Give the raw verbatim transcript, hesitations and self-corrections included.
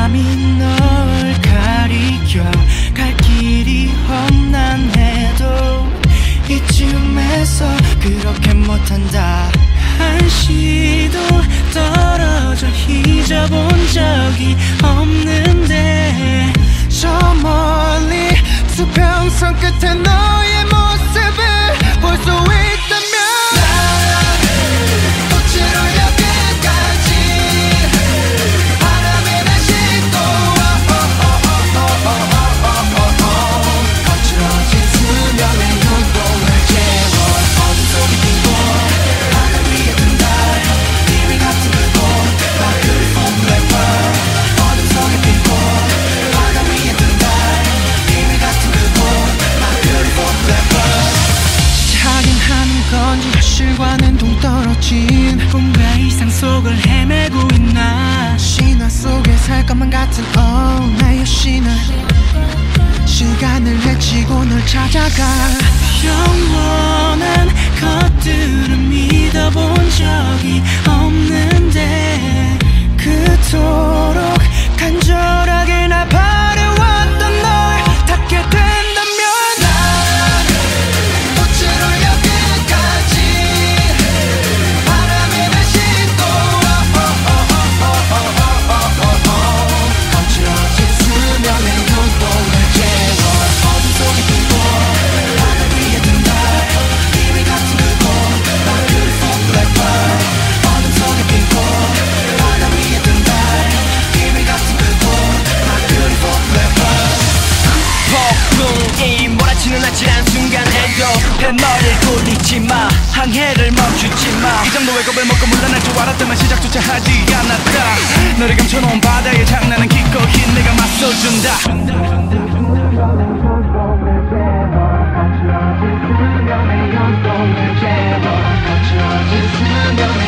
밤이 널 가리켜 갈 길이 험난해도 이쯤에서 그렇게 못한다. 한시도 떨어져 잊어본 적이 없는데 저 멀리 수평선 끝에 너의 모습을 볼 수 있다면 실과는 동떨어진 꿈과 이상 속을 헤매고 있나. 신화 속에 살 것만 같은 oh 나의 신화 시간을 헤치고 널 찾아가. 영원한 것들을 믿어본 적이 없는데 그토록 간절하게 날 바래왔던 널 닿게 된다면 아찔한 순간에도 뱃머리를 돌리지마. 항해를 멈추지마. 이 정도의 겁을 먹고 물러날 줄 알았다면 시작조차 하지 않았다. 너를 감춰놓은 바다의 장난은 기꺼이 내가 맞서준다.